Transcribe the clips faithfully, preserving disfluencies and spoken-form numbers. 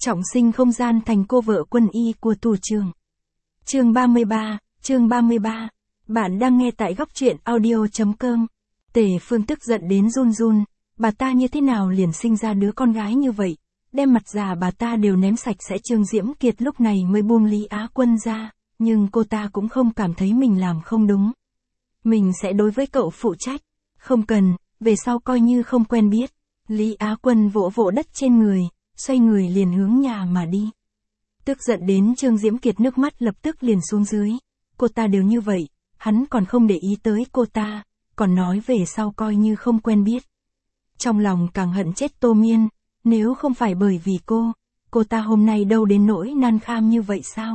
Trọng sinh không gian thành cô vợ quân y của Thủ trưởng. Chương ba mươi ba, chương ba mươi ba. Bạn đang nghe tại góc truyện audio.com. Tề Phương tức giận đến run run, bà ta như thế nào liền sinh ra đứa con gái như vậy, đem mặt già bà ta đều ném sạch sẽ. Trương Diễm Kiệt lúc này mới buông Lý Á Quân ra, nhưng cô ta cũng không cảm thấy mình làm không đúng. Mình sẽ đối với cậu phụ trách, không cần, về sau coi như không quen biết. Lý Á Quân vỗ vỗ đất trên người, xoay người liền hướng nhà mà đi. Tức giận đến Trương Diễm Kiệt nước mắt lập tức liền xuống dưới. Cô ta đều như vậy, hắn còn không để ý tới cô ta, còn nói về sau coi như không quen biết. Trong lòng càng hận chết Tô Miên, nếu không phải bởi vì cô, cô ta hôm nay đâu đến nỗi nan kham như vậy sao?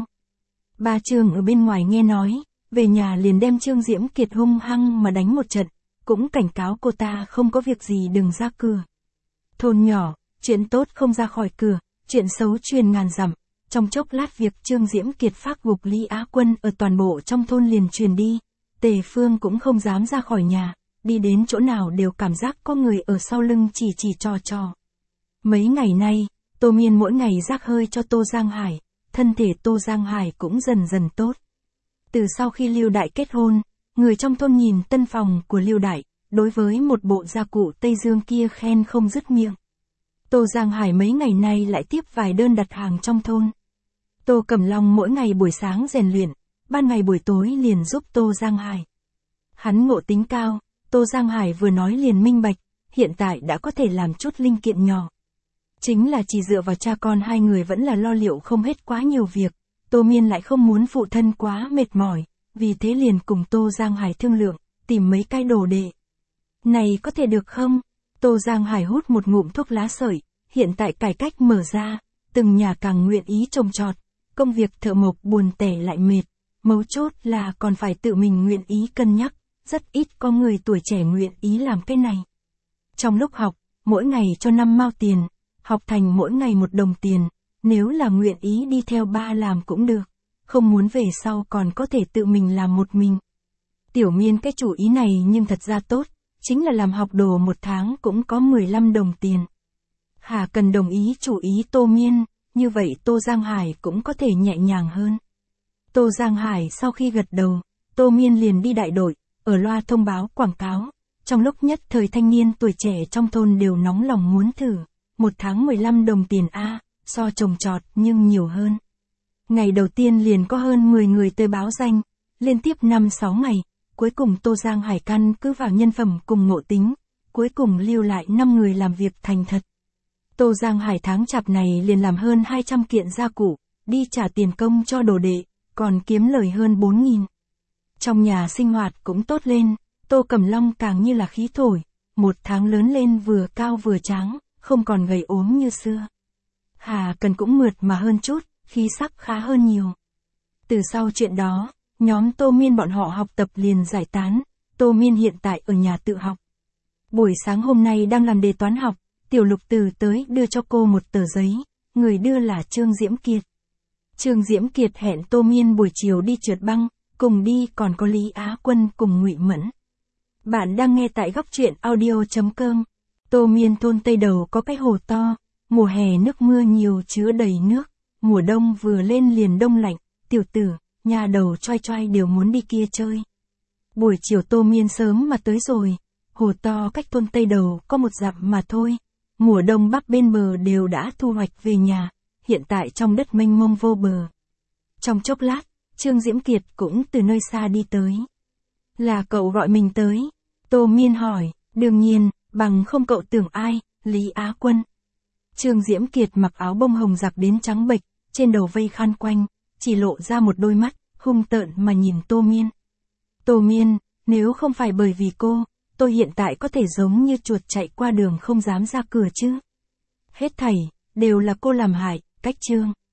Ba Trương ở bên ngoài nghe nói, về nhà liền đem Trương Diễm Kiệt hung hăng mà đánh một trận, cũng cảnh cáo cô ta không có việc gì đừng ra cửa. Thôn nhỏ, chuyện tốt không ra khỏi cửa, chuyện xấu truyền ngàn dặm. Trong chốc lát việc Trương Diễm Kiệt phác gục Lý Á Quân ở toàn bộ trong thôn liền truyền đi. Tề Phương cũng không dám ra khỏi nhà, đi đến chỗ nào đều cảm giác có người ở sau lưng chỉ chỉ trò trò. Mấy ngày nay, Tô Miên mỗi ngày rác hơi cho Tô Giang Hải, thân thể Tô Giang Hải cũng dần dần tốt. Từ sau khi Lưu Đại kết hôn, người trong thôn nhìn tân phòng của Lưu Đại, đối với một bộ gia cụ Tây Dương kia khen không dứt miệng. Tô Giang Hải mấy ngày nay lại tiếp vài đơn đặt hàng trong thôn. Tô Cẩm Long mỗi ngày buổi sáng rèn luyện, ban ngày buổi tối liền giúp Tô Giang Hải. Hắn ngộ tính cao, Tô Giang Hải vừa nói liền minh bạch, hiện tại đã có thể làm chút linh kiện nhỏ. Chính là chỉ dựa vào cha con hai người vẫn là lo liệu không hết quá nhiều việc, Tô Miên lại không muốn phụ thân quá mệt mỏi, vì thế liền cùng Tô Giang Hải thương lượng, tìm mấy cái đồ đệ. Này có thể được không? Tô Giang Hải hút một ngụm thuốc lá sợi, hiện tại cải cách mở ra, từng nhà càng nguyện ý trồng trọt, công việc thợ mộc buồn tẻ lại mệt, mấu chốt là còn phải tự mình nguyện ý cân nhắc, rất ít có người tuổi trẻ nguyện ý làm cái này. Trong lúc học, mỗi ngày cho năm mao tiền, học thành mỗi ngày một đồng tiền, nếu là nguyện ý đi theo ba làm cũng được, không muốn về sau còn có thể tự mình làm một mình. Tiểu Miên cái chủ ý này nhưng thật ra tốt, chính là làm học đồ một tháng cũng có mười lăm đồng tiền. Hà Cần đồng ý chủ ý Tô Miên, như vậy Tô Giang Hải cũng có thể nhẹ nhàng hơn. Tô Giang Hải sau khi gật đầu, Tô Miên liền đi đại đội, ở loa thông báo quảng cáo. Trong lúc nhất thời thanh niên tuổi trẻ trong thôn đều nóng lòng muốn thử, một tháng mười lăm đồng tiền A, so trồng trọt nhưng nhiều hơn. Ngày đầu tiên liền có hơn mười người tới báo danh, liên tiếp năm sáu ngày, cuối cùng Tô Giang Hải căn cứ vào nhân phẩm cùng ngộ tính, cuối cùng lưu lại năm người làm việc thành thật. Tô Giang Hải tháng chạp này liền làm hơn hai trăm kiện gia cụ, đi trả tiền công cho đồ đệ, còn kiếm lời hơn bốn nghìn. Trong nhà sinh hoạt cũng tốt lên, Tô Cẩm Long càng như là khí thổi, một tháng lớn lên vừa cao vừa tráng, không còn gầy ốm như xưa. Hà Cần cũng mượt mà hơn chút, khí sắc khá hơn nhiều. Từ sau chuyện đó, nhóm Tô Miên bọn họ học tập liền giải tán, Tô Miên hiện tại ở nhà tự học. Buổi sáng hôm nay đang làm đề toán học, Tiểu Lục Từ tới đưa cho cô một tờ giấy, người đưa là Trương Diễm Kiệt. Trương Diễm Kiệt hẹn Tô Miên buổi chiều đi trượt băng, cùng đi còn có Lý Á Quân cùng Ngụy Mẫn. Bạn đang nghe tại góc truyện audio.com. Tô Miên thôn Tây Đầu có cái hồ to, mùa hè nước mưa nhiều chứa đầy nước, mùa đông vừa lên liền đông lạnh, tiểu tử, nhà đầu choai choai đều muốn đi kia chơi. Buổi chiều Tô Miên sớm mà tới rồi, hồ to cách thôn Tây Đầu có một dặm mà thôi, mùa đông bắc bên bờ đều đã thu hoạch về nhà, hiện tại trong đất mênh mông vô bờ. Trong chốc lát, Trương Diễm Kiệt cũng từ nơi xa đi tới. Là cậu gọi mình tới? Tô Miên hỏi, đương nhiên, bằng không cậu tưởng ai, Lý Á Quân. Trương Diễm Kiệt mặc áo bông hồng giặc đến trắng bệch, trên đầu vây khăn quanh, chỉ lộ ra một đôi mắt, hung tợn mà nhìn Tô Miên. Tô Miên, nếu không phải bởi vì cô, tôi hiện tại có thể giống như chuột chạy qua đường không dám ra cửa chứ. Hết thảy, đều là cô làm hại, cách Trương.